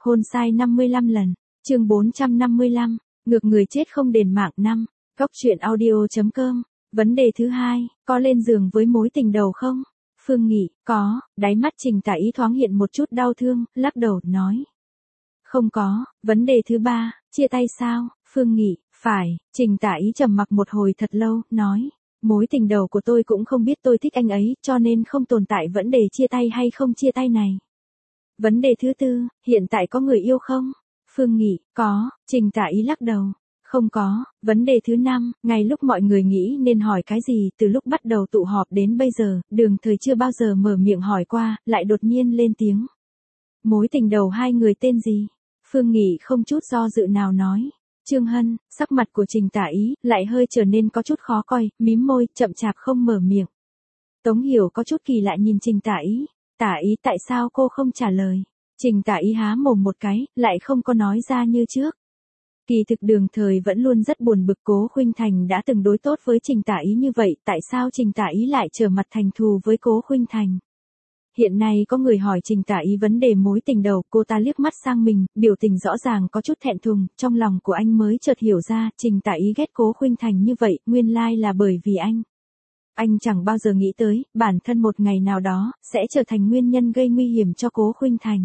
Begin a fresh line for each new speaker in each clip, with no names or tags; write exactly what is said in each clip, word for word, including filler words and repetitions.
Hôn sai năm mươi lăm lần. Chương bốn trăm năm mươi lăm. Ngược người chết không đền mạng năm. Cóc truyện audio chấm com. Vấn đề thứ hai, có lên giường với mối tình đầu không? Phương Nghị, có. Đáy mắt Trình Tả Ý thoáng hiện một chút đau thương, lắc đầu, nói. Không có. Vấn đề thứ ba, chia tay sao? Phương Nghị, phải. Trình Tả Ý trầm mặc một hồi thật lâu, nói. Mối tình đầu của tôi cũng không biết tôi thích anh ấy, cho nên không tồn tại vấn đề chia tay hay không chia tay này. Vấn đề thứ tư, hiện tại có người yêu không? Phương Nghị, có. Trình Tả Ý lắc đầu. Không có. Vấn đề thứ năm, ngay lúc mọi người nghĩ nên hỏi cái gì, từ lúc bắt đầu tụ họp đến bây giờ, Đường Thời chưa bao giờ mở miệng hỏi qua, lại đột nhiên lên tiếng. Mối tình đầu hai người tên gì? Phương Nghị không chút do dự nào nói. Trương Hân. Sắc mặt của Trình Tả Ý lại hơi trở nên có chút khó coi, mím môi, chậm chạp không mở miệng. Tống Hiểu có chút kỳ lạ nhìn Trình Tả Ý. Tả Ý, tại sao cô không trả lời? Trình Tả Ý há mồm một cái, lại không có nói ra như trước. Kỳ thực Đường Thời vẫn luôn rất buồn bực Cố Khuynh Thành đã từng đối tốt với Trình Tả Ý như vậy, tại sao Trình Tả Ý lại trở mặt thành thù với Cố Khuynh Thành? Hiện nay có người hỏi Trình Tả Ý vấn đề mối tình đầu, cô ta liếc mắt sang mình, biểu tình rõ ràng có chút thẹn thùng, trong lòng của anh mới chợt hiểu ra, Trình Tả Ý ghét Cố Khuynh Thành như vậy, nguyên lai là bởi vì anh. Anh chẳng bao giờ nghĩ tới, bản thân một ngày nào đó, sẽ trở thành nguyên nhân gây nguy hiểm cho Cố Khuynh Thành.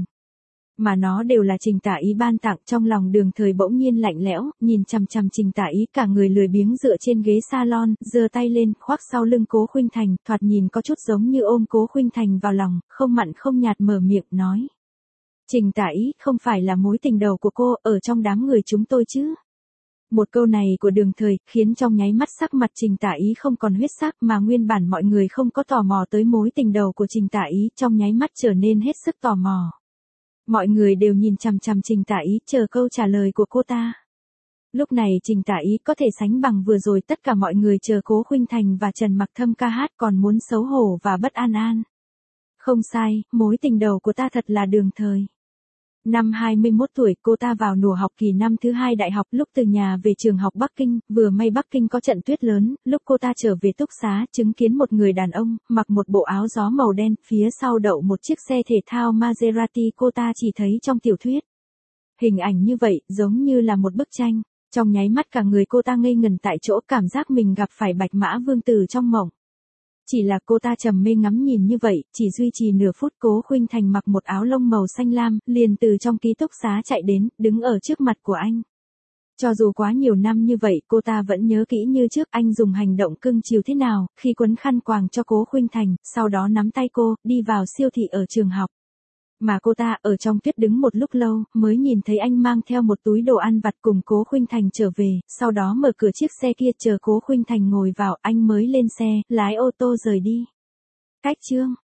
Mà nó đều là Trình Tả Ý ban tặng. Trong lòng Đường Thời bỗng nhiên lạnh lẽo, nhìn chằm chằm Trình Tả Ý, cả người lười biếng dựa trên ghế salon, giơ tay lên, khoác sau lưng Cố Khuynh Thành, thoạt nhìn có chút giống như ôm Cố Khuynh Thành vào lòng, không mặn không nhạt mở miệng nói. Trình Tả Ý, không phải là mối tình đầu của cô, ở trong đám người chúng tôi chứ? Một câu này của Đường Thời, khiến trong nháy mắt sắc mặt Trình Tả Ý không còn huyết sắc, mà nguyên bản mọi người không có tò mò tới mối tình đầu của Trình Tả Ý, trong nháy mắt trở nên hết sức tò mò. Mọi người đều nhìn chằm chằm Trình Tả Ý, chờ câu trả lời của cô ta. Lúc này Trình Tả Ý có thể sánh bằng vừa rồi tất cả mọi người chờ Cố Khuynh Thành và Trần Mặc Thâm ca hát còn muốn xấu hổ và bất an an. Không sai, mối tình đầu của ta thật là Đường Thời. Năm hai mươi mốt tuổi, cô ta vào nửa học kỳ năm thứ hai đại học, lúc từ nhà về trường học Bắc Kinh, vừa may Bắc Kinh có trận tuyết lớn, lúc cô ta trở về túc xá, chứng kiến một người đàn ông, mặc một bộ áo gió màu đen, phía sau đậu một chiếc xe thể thao Maserati cô ta chỉ thấy trong tiểu thuyết. Hình ảnh như vậy, giống như là một bức tranh, trong nháy mắt cả người cô ta ngây ngẩn tại chỗ, cảm giác mình gặp phải Bạch Mã Vương Tử trong mộng. Chỉ là cô ta trầm mê ngắm nhìn như vậy, chỉ duy trì nửa phút, Cố Khuynh Thành mặc một áo lông màu xanh lam, liền từ trong ký túc xá chạy đến, đứng ở trước mặt của anh. Cho dù quá nhiều năm như vậy, cô ta vẫn nhớ kỹ như trước anh dùng hành động cưng chiều thế nào, khi quấn khăn quàng cho Cố Khuynh Thành, sau đó nắm tay cô, đi vào siêu thị ở trường học. Mà cô ta ở trong tuyết đứng một lúc lâu, mới nhìn thấy anh mang theo một túi đồ ăn vặt cùng Cố Khuynh Thành trở về, sau đó mở cửa chiếc xe kia chờ Cố Khuynh Thành ngồi vào, anh mới lên xe, lái ô tô rời đi. Cách chương